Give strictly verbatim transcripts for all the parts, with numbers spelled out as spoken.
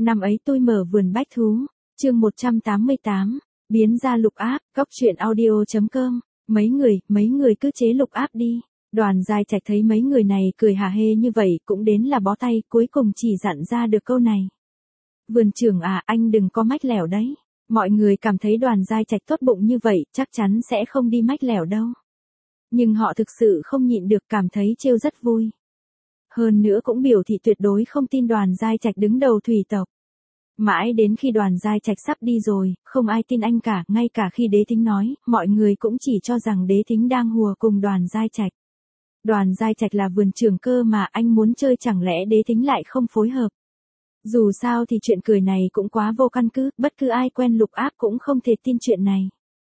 Năm ấy tôi mở vườn bách thú, chương một trăm tám mươi tám, biến ra lục áp, góc truyện audio chấm com, mấy người, mấy người cứ chế lục áp đi. Đoàn Giai Trạch thấy mấy người này cười hả hê như vậy cũng đến là bó tay, cuối cùng chỉ dặn ra được câu này. Vườn trưởng à, anh đừng có mách lẻo đấy. Mọi người cảm thấy Đoàn Giai Trạch tốt bụng như vậy, chắc chắn sẽ không đi mách lẻo đâu. Nhưng họ thực sự không nhịn được, cảm thấy trêu rất vui. Hơn nữa cũng biểu thị tuyệt đối không tin Đoàn Giai Trạch đứng đầu thủy tộc. Mãi đến khi Đoàn Giai Trạch sắp đi rồi, không ai tin anh cả, ngay cả khi Đế Thính nói, mọi người cũng chỉ cho rằng Đế Thính đang hùa cùng Đoàn Giai Trạch. Đoàn Giai Trạch là vườn trưởng cơ mà, anh muốn chơi chẳng lẽ Đế Thính lại không phối hợp. Dù sao thì chuyện cười này cũng quá vô căn cứ, bất cứ ai quen lục áp cũng không thể tin chuyện này.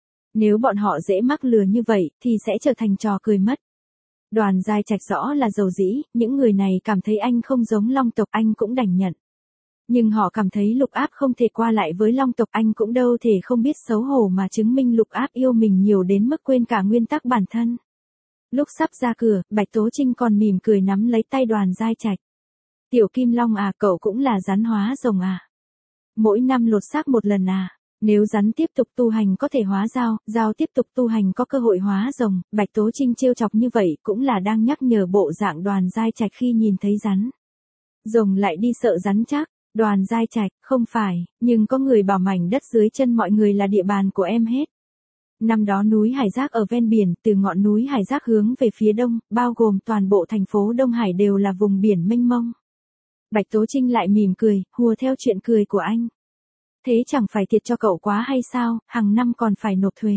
Nếu bọn họ dễ mắc lừa như vậy, thì sẽ trở thành trò cười mất. Đoàn Giai Trạch rõ là dầu dĩ, những người này cảm thấy anh không giống Long tộc, anh cũng đành nhận. Nhưng họ cảm thấy lục áp không thể qua lại với Long tộc, anh cũng đâu thể không biết xấu hổ mà chứng minh lục áp yêu mình nhiều đến mức quên cả nguyên tắc bản thân. Lúc sắp ra cửa, Bạch Tố Trinh còn mỉm cười nắm lấy tay Đoàn Giai Trạch. Tiểu Kim Long à, cậu cũng là rắn hóa rồng à? Mỗi năm lột xác một lần à? Nếu rắn tiếp tục tu hành có thể hóa dao, dao tiếp tục tu hành có cơ hội hóa rồng. Bạch Tố Trinh trêu chọc như vậy cũng là đang nhắc nhở bộ dạng Đoàn Giai Trạch khi nhìn thấy rắn. Rồng lại đi sợ rắn chắc. Đoàn Giai Trạch, không phải, nhưng có người bảo mảnh đất dưới chân mọi người là địa bàn của em hết. Năm đó núi Hải Giác ở ven biển, từ ngọn núi Hải Giác hướng về phía đông, bao gồm toàn bộ thành phố Đông Hải đều là vùng biển mênh mông. Bạch Tố Trinh lại mỉm cười, hùa theo chuyện cười của anh. Thế chẳng phải thiệt cho cậu quá hay sao, hàng năm còn phải nộp thuế.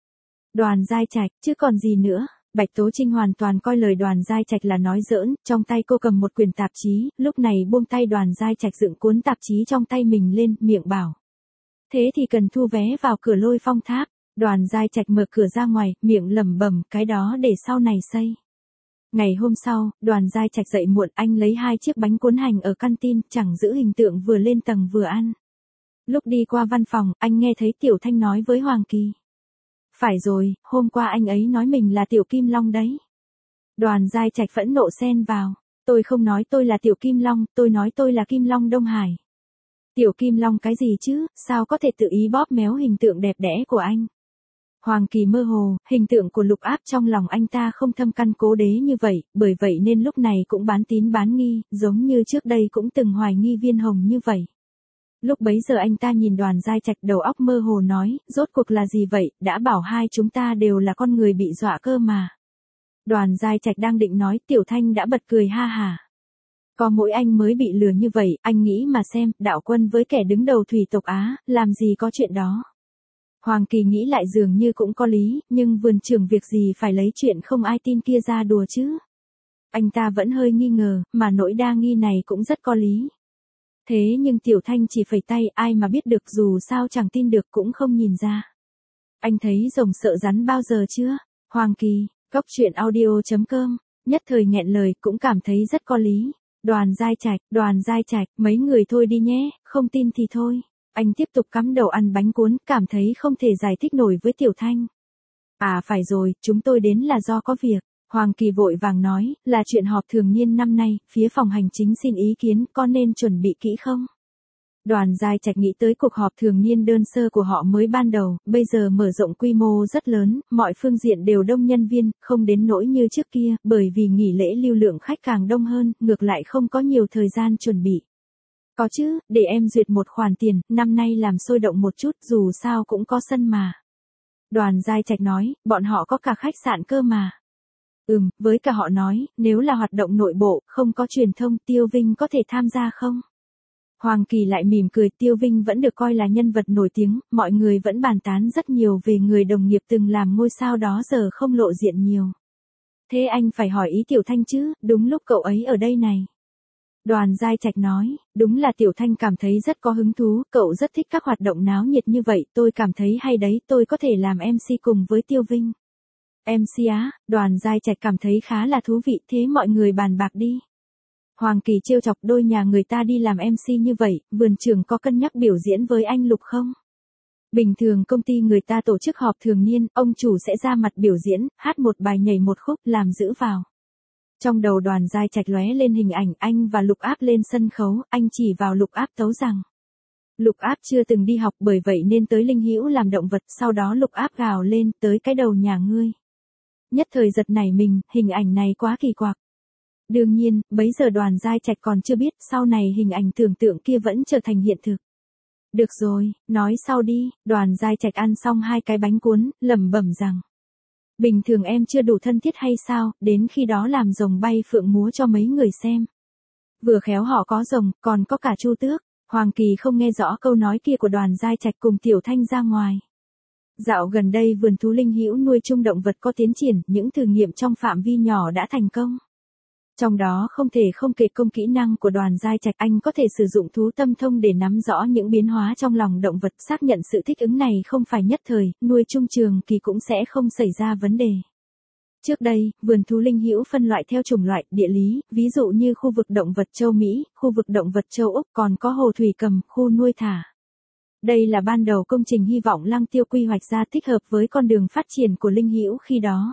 Đoàn Giai Trạch, chứ còn gì nữa. Bạch Tố Trinh hoàn toàn coi lời Đoàn Giai Trạch là nói giỡn, trong tay cô cầm một quyển tạp chí, lúc này buông tay Đoàn Giai Trạch dựng cuốn tạp chí trong tay mình lên, miệng bảo. Thế thì cần thu vé vào cửa Lôi Phong Tháp. Đoàn Giai Trạch mở cửa ra ngoài, miệng lẩm bẩm, cái đó để sau này xây. Ngày hôm sau, Đoàn Giai Trạch dậy muộn, anh lấy hai chiếc bánh cuốn hành ở căn tin, chẳng giữ hình tượng vừa lên tầng vừa ăn. Lúc đi qua văn phòng, anh nghe thấy Tiểu Thanh nói với Hoàng Kỳ. Phải rồi, hôm qua anh ấy nói mình là Tiểu Kim Long đấy. Đoàn Giai Trạch phẫn nộ xen vào. Tôi không nói tôi là Tiểu Kim Long, tôi nói tôi là Kim Long Đông Hải. Tiểu Kim Long cái gì chứ, sao có thể tự ý bóp méo hình tượng đẹp đẽ của anh. Hoàng Kỳ mơ hồ, hình tượng của lục áp trong lòng anh ta không thâm căn cố đế như vậy, bởi vậy nên lúc này cũng bán tín bán nghi, giống như trước đây cũng từng hoài nghi Viên Hồng như vậy. Lúc bấy giờ anh ta nhìn Đoàn Giai Trạch đầu óc mơ hồ nói, rốt cuộc là gì vậy, đã bảo hai chúng ta đều là con người bị dọa cơ mà. Đoàn Giai Trạch đang định nói, Tiểu Thanh đã bật cười ha hà. Có mỗi anh mới bị lừa như vậy, anh nghĩ mà xem, đạo quân với kẻ đứng đầu thủy tộc Á, làm gì có chuyện đó. Hoàng Kỳ nghĩ lại dường như cũng có lý, nhưng vườn trưởng việc gì phải lấy chuyện không ai tin kia ra đùa chứ. Anh ta vẫn hơi nghi ngờ, mà nỗi đa nghi này cũng rất có lý. Thế nhưng Tiểu Thanh chỉ phẩy tay, ai mà biết được, dù sao chẳng tin được cũng không nhìn ra. Anh thấy rồng sợ rắn bao giờ chưa? Hoàng Kỳ, góc truyện audio chấm com, nhất thời nghẹn lời cũng cảm thấy rất có lý. Đoàn Giai Trạch, Đoàn Giai Trạch, mấy người thôi đi nhé, không tin thì thôi. Anh tiếp tục cắm đầu ăn bánh cuốn, cảm thấy không thể giải thích nổi với Tiểu Thanh. À phải rồi, chúng tôi đến là do có việc. Hoàng Kỳ vội vàng nói, là chuyện họp thường niên năm nay, phía phòng hành chính xin ý kiến, có nên chuẩn bị kỹ không? Đoàn Giai Trạch nghĩ tới cuộc họp thường niên đơn sơ của họ mới ban đầu, bây giờ mở rộng quy mô rất lớn, mọi phương diện đều đông nhân viên, không đến nỗi như trước kia, bởi vì nghỉ lễ lưu lượng khách càng đông hơn, ngược lại không có nhiều thời gian chuẩn bị. Có chứ, để em duyệt một khoản tiền, năm nay làm sôi động một chút, dù sao cũng có sân mà. Đoàn Giai Trạch nói, bọn họ có cả khách sạn cơ mà. Ừm, với cả họ nói, nếu là hoạt động nội bộ, không có truyền thông, Tiêu Vinh có thể tham gia không? Hoàng Kỳ lại mỉm cười, Tiêu Vinh vẫn được coi là nhân vật nổi tiếng, mọi người vẫn bàn tán rất nhiều về người đồng nghiệp từng làm ngôi sao đó giờ không lộ diện nhiều. Thế anh phải hỏi ý Tiểu Thanh chứ, đúng lúc cậu ấy ở đây này. Đoàn Giai Trạch nói, đúng là Tiểu Thanh cảm thấy rất có hứng thú, cậu rất thích các hoạt động náo nhiệt như vậy, tôi cảm thấy hay đấy, tôi có thể làm em xê cùng với Tiêu Vinh. em xê á, Đoàn Giai Trạch cảm thấy khá là thú vị, thế mọi người bàn bạc đi. Hoàng Kỳ trêu chọc, đôi nhà người ta đi làm em xê như vậy, vườn trưởng có cân nhắc biểu diễn với anh Lục không? Bình thường công ty người ta tổ chức họp thường niên, ông chủ sẽ ra mặt biểu diễn, hát một bài nhảy một khúc, làm giữ vào. Trong đầu Đoàn Giai Trạch lóe lên hình ảnh anh và Lục Áp lên sân khấu, anh chỉ vào Lục Áp tấu rằng. Lục Áp chưa từng đi học bởi vậy nên tới Linh Hữu làm động vật, sau đó Lục Áp gào lên tới cái đầu nhà ngươi. Nhất thời giật nảy mình, hình ảnh này quá kỳ quặc. Đương nhiên, bấy giờ Đoàn Giai Trạch còn chưa biết, sau này hình ảnh tưởng tượng kia vẫn trở thành hiện thực. Được rồi, nói sau đi, Đoàn Giai Trạch ăn xong hai cái bánh cuốn, lẩm bẩm rằng. Bình thường em chưa đủ thân thiết hay sao, đến khi đó làm rồng bay phượng múa cho mấy người xem. Vừa khéo họ có rồng, còn có cả chu tước. Hoàng Kỳ không nghe rõ câu nói kia của Đoàn Giai Trạch cùng Tiểu Thanh ra ngoài. Dạo gần đây vườn thú Linh Hữu nuôi chung động vật có tiến triển, những thử nghiệm trong phạm vi nhỏ đã thành công. Trong đó không thể không kể công kỹ năng của Đoàn Giai Trạch, anh có thể sử dụng thú tâm thông để nắm rõ những biến hóa trong lòng động vật, xác nhận sự thích ứng này không phải nhất thời, nuôi chung trường kỳ cũng sẽ không xảy ra vấn đề. Trước đây, vườn thú Linh Hữu phân loại theo chủng loại, địa lý, ví dụ như khu vực động vật châu Mỹ, khu vực động vật châu Úc, còn có hồ thủy cầm, khu nuôi thả. Đây là ban đầu công trình hy vọng Lăng Tiêu quy hoạch ra thích hợp với con đường phát triển của Linh Hữu khi đó.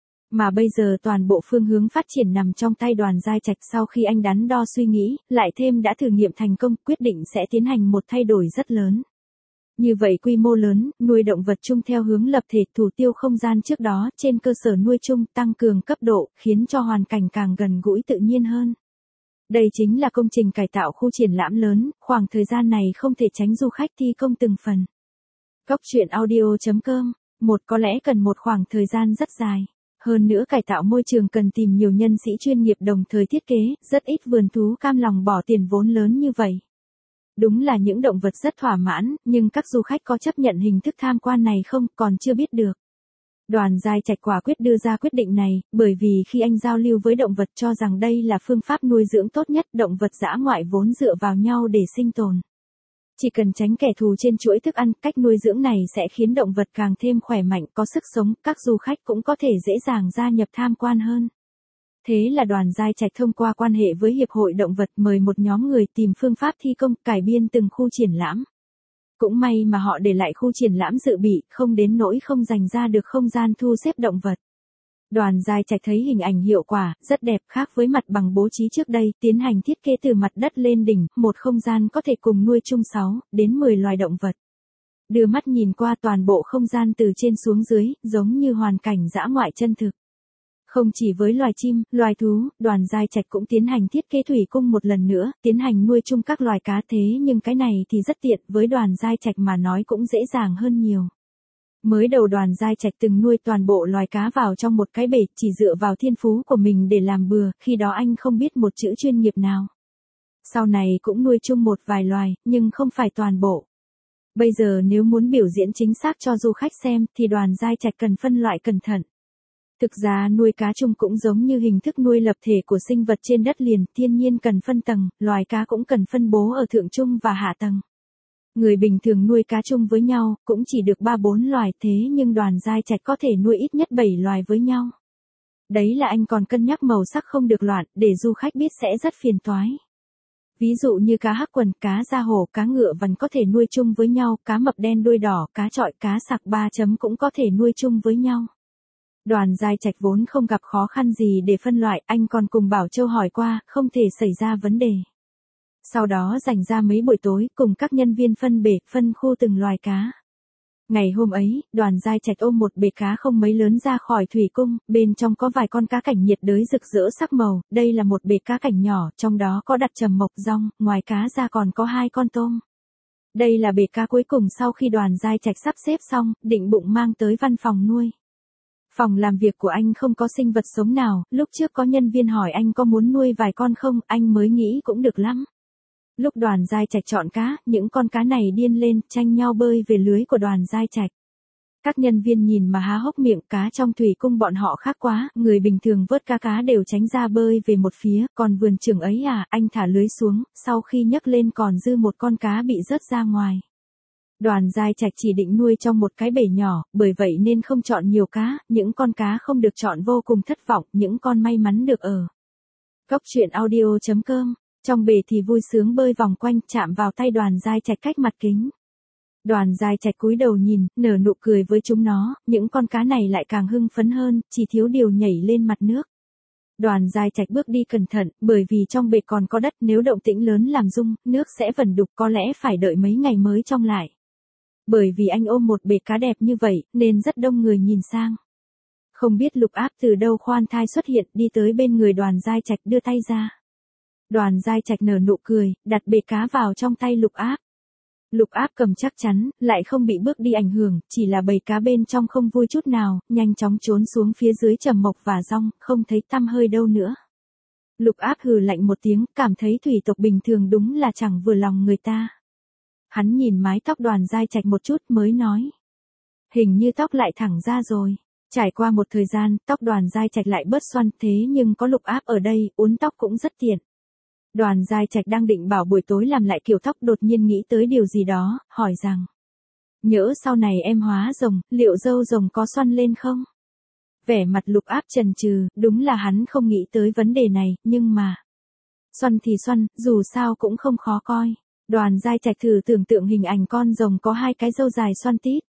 Mà bây giờ toàn bộ phương hướng phát triển nằm trong tay Đoàn Giai Trạch, sau khi anh đắn đo suy nghĩ, lại thêm đã thử nghiệm thành công, quyết định sẽ tiến hành một thay đổi rất lớn. Như vậy quy mô lớn, nuôi động vật chung theo hướng lập thể thủ tiêu không gian trước đó, trên cơ sở nuôi chung tăng cường cấp độ, khiến cho hoàn cảnh càng gần gũi tự nhiên hơn. Đây chính là công trình cải tạo khu triển lãm lớn, khoảng thời gian này không thể tránh du khách thi công từng phần. Góc truyện audio chấm com, một có lẽ cần một khoảng thời gian rất dài. Hơn nữa cải tạo môi trường cần tìm nhiều nhân sĩ chuyên nghiệp đồng thời thiết kế, rất ít vườn thú cam lòng bỏ tiền vốn lớn như vậy. Đúng là những động vật rất thỏa mãn, nhưng các du khách có chấp nhận hình thức tham quan này không, còn chưa biết được. Đoàn Giai Trạch quả quyết đưa ra quyết định này, bởi vì khi anh giao lưu với động vật cho rằng đây là phương pháp nuôi dưỡng tốt nhất, động vật dã ngoại vốn dựa vào nhau để sinh tồn. Chỉ cần tránh kẻ thù trên chuỗi thức ăn, cách nuôi dưỡng này sẽ khiến động vật càng thêm khỏe mạnh, có sức sống, các du khách cũng có thể dễ dàng gia nhập tham quan hơn. Thế là Đoàn Giai Trạch thông qua quan hệ với Hiệp hội Động vật mời một nhóm người tìm phương pháp thi công, cải biên từng khu triển lãm. Cũng may mà họ để lại khu triển lãm dự bị, không đến nỗi không dành ra được không gian thu xếp động vật. Đoàn Giai Trạch thấy hình ảnh hiệu quả, rất đẹp, khác với mặt bằng bố trí trước đây, tiến hành thiết kế từ mặt đất lên đỉnh, một không gian có thể cùng nuôi chung sáu đến mười loài động vật. Đưa mắt nhìn qua toàn bộ không gian từ trên xuống dưới, giống như hoàn cảnh dã ngoại chân thực. Không chỉ với loài chim, loài thú, Đoàn Giai Trạch cũng tiến hành thiết kế thủy cung một lần nữa, tiến hành nuôi chung các loài cá, thế nhưng cái này thì rất tiện, với Đoàn Giai Trạch mà nói cũng dễ dàng hơn nhiều. Mới đầu Đoàn Giai Trạch từng nuôi toàn bộ loài cá vào trong một cái bể, chỉ dựa vào thiên phú của mình để làm bừa, khi đó anh không biết một chữ chuyên nghiệp nào. Sau này cũng nuôi chung một vài loài, nhưng không phải toàn bộ. Bây giờ nếu muốn biểu diễn chính xác cho du khách xem, thì Đoàn Giai Trạch cần phân loại cẩn thận. Thực ra nuôi cá chung cũng giống như hình thức nuôi lập thể của sinh vật trên đất liền, thiên nhiên cần phân tầng, loài cá cũng cần phân bố ở thượng trung và hạ tầng. Người bình thường nuôi cá chung với nhau, cũng chỉ được ba bốn loài, thế nhưng Đoàn Giai Trạch có thể nuôi ít nhất bảy loài với nhau. Đấy là anh còn cân nhắc màu sắc không được loạn, để du khách biết sẽ rất phiền toái. Ví dụ như cá hắc quần, cá da hổ, cá ngựa vằn có thể nuôi chung với nhau, cá mập đen đuôi đỏ, cá chọi, cá sặc ba chấm cũng có thể nuôi chung với nhau. Đoàn Giai Trạch vốn không gặp khó khăn gì để phân loại, anh còn cùng Bảo Châu hỏi qua, không thể xảy ra vấn đề. Sau đó dành ra mấy buổi tối, cùng các nhân viên phân bể, phân khu từng loài cá. Ngày hôm ấy, Đoàn Giai Trạch ôm một bể cá không mấy lớn ra khỏi thủy cung, bên trong có vài con cá cảnh nhiệt đới rực rỡ sắc màu, đây là một bể cá cảnh nhỏ, trong đó có đặt trầm mộc rong, ngoài cá ra còn có hai con tôm. Đây là bể cá cuối cùng sau khi Đoàn Giai Trạch sắp xếp xong, định bụng mang tới văn phòng nuôi. Phòng làm việc của anh không có sinh vật sống nào, lúc trước có nhân viên hỏi anh có muốn nuôi vài con không, anh mới nghĩ cũng được lắm. Lúc Đoàn Giai Trạch chọn cá, những con cá này điên lên, tranh nhau bơi về lưới của Đoàn Giai Trạch. Các nhân viên nhìn mà há hốc miệng, cá trong thủy cung bọn họ khác quá, người bình thường vớt cá cá đều tránh ra bơi về một phía, còn vườn trưởng ấy à, anh thả lưới xuống, sau khi nhấc lên còn dư một con cá bị rớt ra ngoài. Đoàn Giai Trạch chỉ định nuôi trong một cái bể nhỏ, bởi vậy nên không chọn nhiều cá, những con cá không được chọn vô cùng thất vọng, những con may mắn được ở. Góc truyện audio chấm com, trong bể thì vui sướng bơi vòng quanh, chạm vào tay Đoàn Giai Trạch cách mặt kính. Đoàn Giai Trạch cúi đầu nhìn, nở nụ cười với chúng nó, những con cá này lại càng hưng phấn hơn, chỉ thiếu điều nhảy lên mặt nước. Đoàn Giai Trạch bước đi cẩn thận, bởi vì trong bể còn có đất, nếu động tĩnh lớn làm rung, nước sẽ vẩn đục, có lẽ phải đợi mấy ngày mới trong lại. Bởi vì anh ôm một bể cá đẹp như vậy, nên rất đông người nhìn sang. Không biết Lục Áp từ đâu khoan thai xuất hiện, đi tới bên người Đoàn Giai Trạch đưa tay ra. Đoàn Giai Trạch nở nụ cười, đặt bể cá vào trong tay Lục Áp. Lục Áp cầm chắc chắn, lại không bị bước đi ảnh hưởng, chỉ là bầy cá bên trong không vui chút nào, nhanh chóng trốn xuống phía dưới Trầm Mộc và Rong, không thấy tăm hơi đâu nữa. Lục Áp hừ lạnh một tiếng, cảm thấy thủy tộc bình thường đúng là chẳng vừa lòng người ta. Hắn nhìn mái tóc Đoàn Giai Trạch một chút mới nói. Hình như tóc lại thẳng ra rồi. Trải qua một thời gian, tóc Đoàn Giai Trạch lại bớt xoăn, thế nhưng có Lục Áp ở đây, uốn tóc cũng rất tiện. Đoàn Giai Trạch đang định bảo buổi tối làm lại kiểu tóc, đột nhiên nghĩ tới điều gì đó, hỏi rằng. Nhỡ sau này em hóa rồng, liệu râu rồng có xoăn lên không? Vẻ mặt Lục Áp chần chừ, đúng là hắn không nghĩ tới vấn đề này, nhưng mà. Xoăn thì xoăn, dù sao cũng không khó coi. Đoàn Giai Trạch thử tưởng tượng hình ảnh con rồng có hai cái râu dài xoăn tít.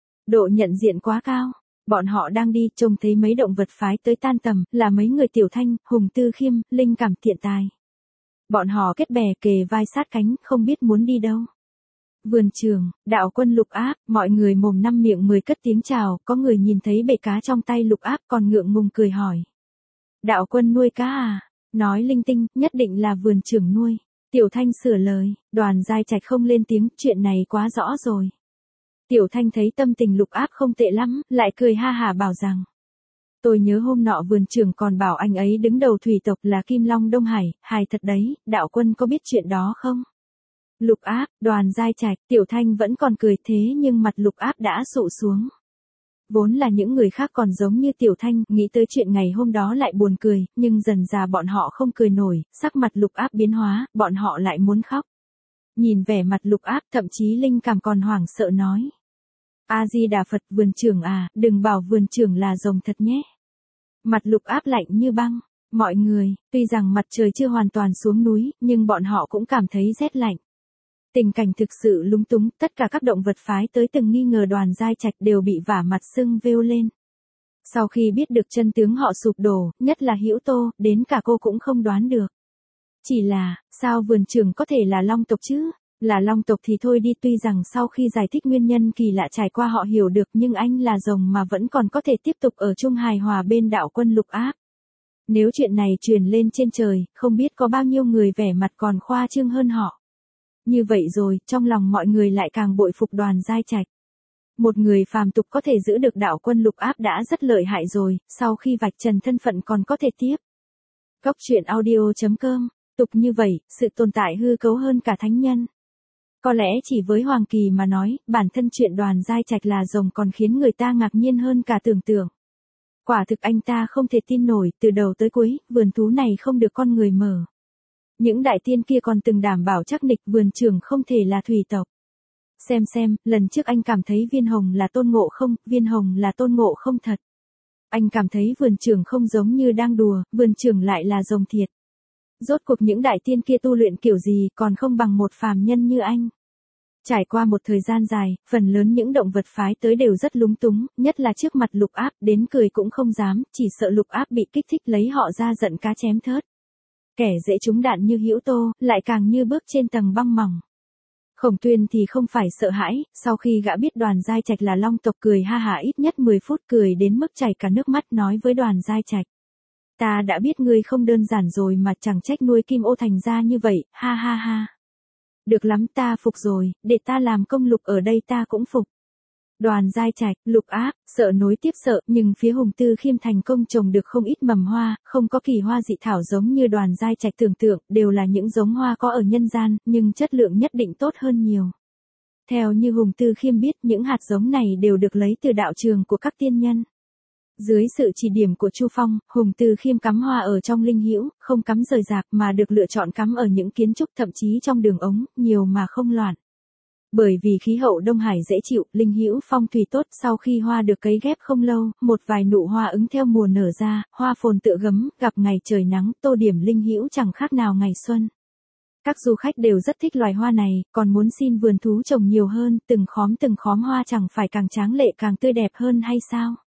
Độ nhận diện quá cao. Bọn họ đang đi, trông thấy mấy động vật phái tới tan tầm, là mấy người Tiểu Thanh, Hùng Tư Khiêm, Linh Cảm Thiện Tài. Bọn họ kết bè kề vai sát cánh, không biết muốn đi đâu. Vườn trường, đạo quân Lục Áp, mọi người mồm năm miệng mười cất tiếng chào, có người nhìn thấy bể cá trong tay Lục Áp còn ngượng ngùng cười hỏi. Đạo quân nuôi cá à? Nói linh tinh, nhất định là vườn trưởng nuôi. Tiểu Thanh sửa lời, Đoàn Giai Trạch không lên tiếng, chuyện này quá rõ rồi. Tiểu Thanh thấy tâm tình Lục Áp không tệ lắm, lại cười ha hả bảo rằng. Tôi nhớ hôm nọ vườn trưởng còn bảo anh ấy đứng đầu thủy tộc là Kim Long Đông Hải, hài thật đấy, đạo quân có biết chuyện đó không? Lục Áp, Đoàn Giai Trạch, Tiểu Thanh vẫn còn cười thế nhưng mặt Lục Áp đã sụ xuống. Vốn là những người khác còn giống như Tiểu Thanh, nghĩ tới chuyện ngày hôm đó lại buồn cười, nhưng dần dà bọn họ không cười nổi, sắc mặt Lục Áp biến hóa, bọn họ lại muốn khóc. Nhìn vẻ mặt Lục Áp, thậm chí Linh Cảm còn hoảng sợ nói. A-di-đà Phật, vườn trưởng à, đừng bảo vườn trưởng là rồng thật nhé. Mặt Lục Áp lạnh như băng. Mọi người, tuy rằng mặt trời chưa hoàn toàn xuống núi, nhưng bọn họ cũng cảm thấy rét lạnh. Tình cảnh thực sự lúng túng, tất cả các động vật phái tới từng nghi ngờ Đoàn Giai Trạch đều bị vả mặt sưng vêu lên. Sau khi biết được chân tướng họ sụp đổ, nhất là Hữu Tô, đến cả cô cũng không đoán được. Chỉ là, sao vườn trưởng có thể là long tộc chứ? Là long tộc thì thôi đi, tuy rằng sau khi giải thích nguyên nhân kỳ lạ trải qua họ hiểu được, nhưng anh là rồng mà vẫn còn có thể tiếp tục ở chung hài hòa bên đạo quân Lục Áp. Nếu chuyện này truyền lên trên trời, không biết có bao nhiêu người vẻ mặt còn khoa trương hơn họ. Như vậy rồi, trong lòng mọi người lại càng bội phục Đoàn Giai Trạch. Một người phàm tục có thể giữ được đạo quân Lục Áp đã rất lợi hại rồi, sau khi vạch trần thân phận còn có thể tiếp. Góc truyện audio chấm com, tục như vậy, sự tồn tại hư cấu hơn cả thánh nhân. Có lẽ chỉ với Hoàng Kỳ mà nói, bản thân chuyện Đoàn Giai Trạch là rồng còn khiến người ta ngạc nhiên hơn cả tưởng tượng. Quả thực anh ta không thể tin nổi, từ đầu tới cuối, vườn thú này không được con người mở. Những đại tiên kia còn từng đảm bảo chắc nịch vườn trưởng không thể là thủy tộc. Xem xem, lần trước anh cảm thấy Viên Hồng là Tôn Ngộ Không, Viên Hồng là Tôn Ngộ Không thật. Anh cảm thấy vườn trưởng không giống như đang đùa, vườn trưởng lại là rồng thiệt. Rốt cuộc những đại tiên kia tu luyện kiểu gì còn không bằng một phàm nhân như anh. Trải qua một thời gian dài, phần lớn những động vật phái tới đều rất lúng túng, nhất là trước mặt Lục Áp, đến cười cũng không dám, chỉ sợ Lục Áp bị kích thích lấy họ ra giận cá chém thớt. Kẻ dễ trúng đạn như Hữu Tô, lại càng như bước trên tầng băng mỏng. Khổng Tuyên thì không phải sợ hãi, sau khi gã biết Đoàn Giai Trạch là long tộc cười ha hả ít nhất mười phút, cười đến mức chảy cả nước mắt, nói với Đoàn Giai Trạch. Ta đã biết ngươi không đơn giản rồi mà, chẳng trách nuôi Kim Ô thành ra như vậy, ha ha ha. Được lắm, ta phục rồi, để ta làm công lục ở đây ta cũng phục. Đoàn Giai Trạch, Lục Áp, sợ nối tiếp sợ, nhưng phía Hùng Tư Khiêm thành công trồng được không ít mầm hoa, không có kỳ hoa dị thảo giống như Đoàn Giai Trạch tưởng tượng, đều là những giống hoa có ở nhân gian, nhưng chất lượng nhất định tốt hơn nhiều. Theo như Hùng Tư Khiêm biết, những hạt giống này đều được lấy từ đạo trường của các tiên nhân. Dưới sự chỉ điểm của Chu Phong, Hùng Tư Khiêm cắm hoa ở trong linh hữu, không cắm rời rạc mà được lựa chọn cắm ở những kiến trúc, thậm chí trong đường ống, nhiều mà không loạn. Bởi vì khí hậu Đông Hải dễ chịu, linh hữu phong thủy tốt, sau khi hoa được cấy ghép không lâu, một vài nụ hoa ứng theo mùa nở ra, hoa phồn tựa gấm, gặp ngày trời nắng, tô điểm linh hữu chẳng khác nào ngày xuân. Các du khách đều rất thích loài hoa này, còn muốn xin vườn thú trồng nhiều hơn, từng khóm từng khóm hoa chẳng phải càng tráng lệ càng tươi đẹp hơn hay sao?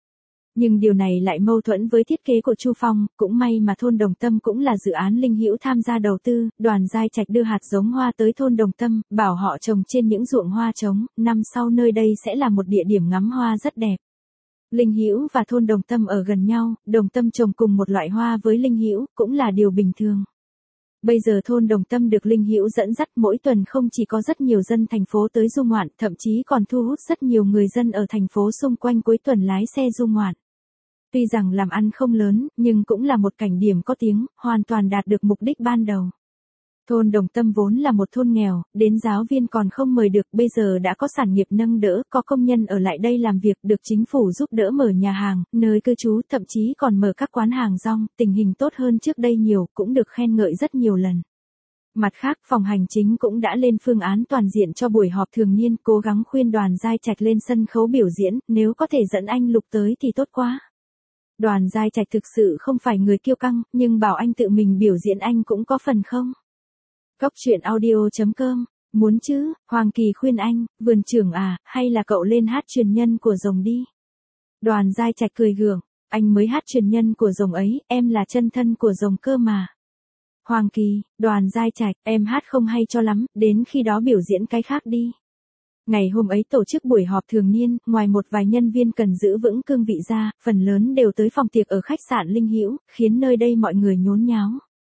Nhưng điều này lại mâu thuẫn với thiết kế của Chu Phong, cũng may mà thôn Đồng Tâm cũng là dự án Linh Hữu tham gia đầu tư, Đoàn Giai Trạch đưa hạt giống hoa tới thôn Đồng Tâm, bảo họ trồng trên những ruộng hoa trống, năm sau nơi đây sẽ là một địa điểm ngắm hoa rất đẹp. Linh Hữu và thôn Đồng Tâm ở gần nhau, Đồng Tâm trồng cùng một loại hoa với Linh Hữu, cũng là điều bình thường. Bây giờ thôn Đồng Tâm được Linh Hữu dẫn dắt, mỗi tuần không chỉ có rất nhiều dân thành phố tới du ngoạn, thậm chí còn thu hút rất nhiều người dân ở thành phố xung quanh cuối tuần lái xe du ngoạn. Tuy rằng làm ăn không lớn, nhưng cũng là một cảnh điểm có tiếng, hoàn toàn đạt được mục đích ban đầu. Thôn Đồng Tâm vốn là một thôn nghèo, đến giáo viên còn không mời được, bây giờ đã có sản nghiệp nâng đỡ, có công nhân ở lại đây làm việc, được chính phủ giúp đỡ mở nhà hàng, nơi cư trú, thậm chí còn mở các quán hàng rong, tình hình tốt hơn trước đây nhiều, cũng được khen ngợi rất nhiều lần. Mặt khác, phòng hành chính cũng đã lên phương án toàn diện cho buổi họp thường niên, cố gắng khuyên Đoàn Giai Trạch lên sân khấu biểu diễn, nếu có thể dẫn anh Lục tới thì tốt quá. Đoàn Giai Trạch thực sự không phải người kiêu căng, nhưng bảo anh tự mình biểu diễn anh cũng có phần không. Góc truyện audio chấm com, muốn chứ, Hoàng Kỳ khuyên anh, vườn trưởng à, hay là cậu lên hát truyền nhân của rồng đi. Đoàn Giai Trạch cười gượng, anh mới hát truyền nhân của rồng ấy, em là chân thân của rồng cơ mà. Hoàng Kỳ, Đoàn Giai Trạch, em hát không hay cho lắm, đến khi đó biểu diễn cái khác đi. Ngày hôm ấy tổ chức buổi họp thường niên, ngoài một vài nhân viên cần giữ vững cương vị ra, phần lớn đều tới phòng tiệc ở khách sạn Linh Hữu, khiến nơi đây mọi người nhốn nháo.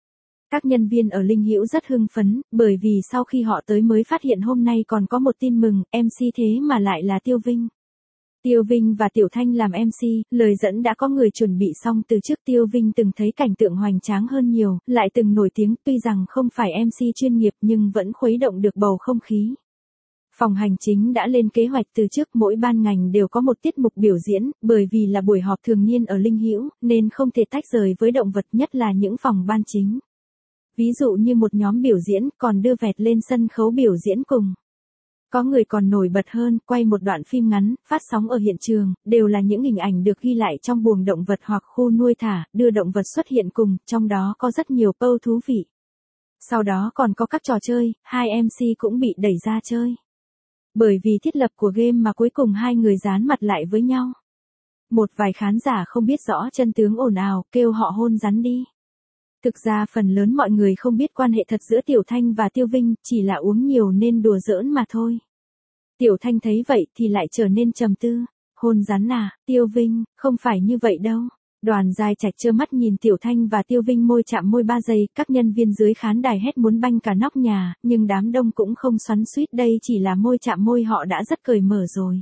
Các nhân viên ở Linh Hữu rất hưng phấn, bởi vì sau khi họ tới mới phát hiện hôm nay còn có một tin mừng, em xê thế mà lại là Tiêu Vinh. Tiêu Vinh và Tiểu Thanh làm em xê, lời dẫn đã có người chuẩn bị xong từ trước. Tiêu Vinh từng thấy cảnh tượng hoành tráng hơn nhiều, lại từng nổi tiếng, tuy rằng không phải em xê chuyên nghiệp nhưng vẫn khuấy động được bầu không khí. Phòng hành chính đã lên kế hoạch từ trước, mỗi ban ngành đều có một tiết mục biểu diễn, bởi vì là buổi họp thường niên ở Linh Hữu, nên không thể tách rời với động vật, nhất là những phòng ban chính. Ví dụ như một nhóm biểu diễn, còn đưa vẹt lên sân khấu biểu diễn cùng. Có người còn nổi bật hơn, quay một đoạn phim ngắn, phát sóng ở hiện trường, đều là những hình ảnh được ghi lại trong buồng động vật hoặc khu nuôi thả, đưa động vật xuất hiện cùng, trong đó có rất nhiều pose thú vị. Sau đó còn có các trò chơi, hai em xê cũng bị đẩy ra chơi. Bởi vì thiết lập của game mà cuối cùng hai người dán mặt lại với nhau. Một vài khán giả không biết rõ chân tướng ồn ào, kêu họ hôn rắn đi. Thực ra phần lớn mọi người không biết quan hệ thật giữa Tiểu Thanh và Tiêu Vinh, chỉ là uống nhiều nên đùa giỡn mà thôi. Tiểu Thanh thấy vậy thì lại trở nên trầm tư. Hôn rắn à, Tiêu Vinh, không phải như vậy đâu. Đoàn Giai Trạch trơ mắt nhìn Tiểu Thanh và Tiêu Vinh môi chạm môi ba giây, các nhân viên dưới khán đài hét muốn banh cả nóc nhà, nhưng đám đông cũng không xoắn xuýt, đây chỉ là môi chạm môi họ đã rất cởi mở rồi.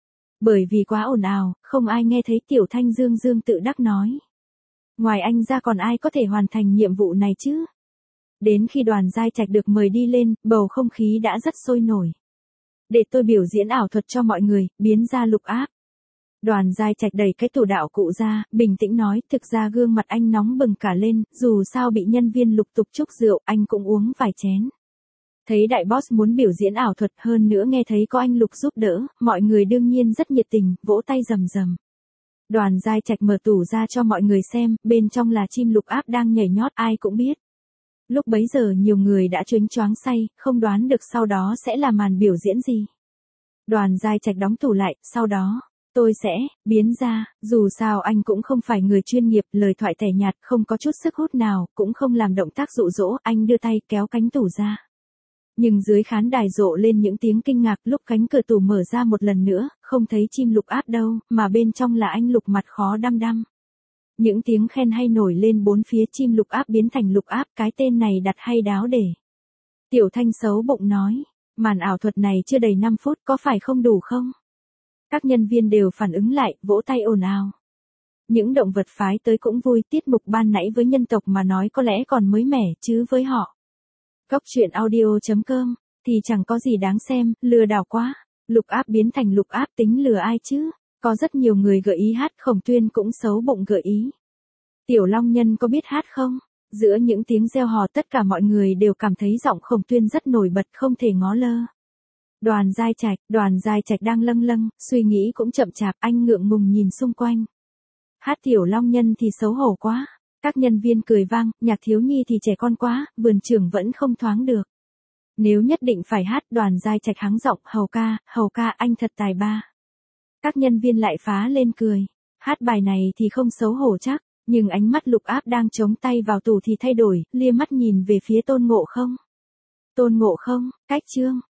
Bởi vì quá ồn ào, không ai nghe thấy. Tiểu Thanh dương dương tự đắc nói. Ngoài anh ra còn ai có thể hoàn thành nhiệm vụ này chứ? Đến khi Đoàn Giai Trạch được mời đi lên, bầu không khí đã rất sôi nổi. Để tôi biểu diễn ảo thuật cho mọi người, biến ra lục áp. Đoàn Giai Trạch đẩy cái tủ đạo cụ ra, bình tĩnh nói, thực ra gương mặt anh nóng bừng cả lên, dù sao bị nhân viên lục tục chúc rượu, anh cũng uống vài chén. Thấy đại boss muốn biểu diễn ảo thuật, hơn nữa nghe thấy có anh Lục giúp đỡ, mọi người đương nhiên rất nhiệt tình, vỗ tay rầm rầm. Đoàn Giai Trạch mở tủ ra cho mọi người xem, bên trong là chim lục áp đang nhảy nhót, ai cũng biết. Lúc bấy giờ nhiều người đã choáng choáng say, không đoán được sau đó sẽ là màn biểu diễn gì. Đoàn Giai Trạch đóng tủ lại, sau đó, tôi sẽ biến ra, dù sao anh cũng không phải người chuyên nghiệp, lời thoại tẻ nhạt, không có chút sức hút nào, cũng không làm động tác dụ dỗ, anh đưa tay kéo cánh tủ ra. Nhưng dưới khán đài rộ lên những tiếng kinh ngạc, lúc cánh cửa tủ mở ra một lần nữa, không thấy chim lục áp đâu, mà bên trong là anh Lục mặt khó đăm đăm. Những tiếng khen hay nổi lên bốn phía, chim lục áp biến thành lục áp, cái tên này đặt hay đáo để. Tiểu Thanh xấu bụng nói, màn ảo thuật này chưa đầy năm phút, có phải không đủ không? Các nhân viên đều phản ứng lại, vỗ tay ồn ào. Những động vật phái tới cũng vui, tiết mục ban nãy với nhân tộc mà nói có lẽ còn mới mẻ, chứ với họ. Góc truyện audio chấm com, thì chẳng có gì đáng xem, lừa đảo quá. Lục áp biến thành lục áp tính lừa ai chứ? Có rất nhiều người gợi ý hát, Khổng Tuyên cũng xấu bụng gợi ý. Tiểu Long Nhân có biết hát không? Giữa những tiếng reo hò tất cả mọi người đều cảm thấy giọng Khổng Tuyên rất nổi bật, không thể ngó lơ. Đoàn Giai Trạch, Đoàn Giai Trạch đang lâng lâng, suy nghĩ cũng chậm chạp, anh ngượng ngùng nhìn xung quanh. Hát Tiểu Long Nhân thì xấu hổ quá. Các nhân viên cười vang, nhạc thiếu nhi thì trẻ con quá, vườn trưởng vẫn không thoáng được. Nếu nhất định phải hát, Đoàn Giai Trạch hắng giọng, hầu ca, hầu ca anh thật tài ba. Các nhân viên lại phá lên cười. Hát bài này thì không xấu hổ chắc, nhưng ánh mắt Lục Áp đang chống tay vào tủ thì thay đổi, lia mắt nhìn về phía Tôn Ngộ Không. Tôn Ngộ Không, cách chương.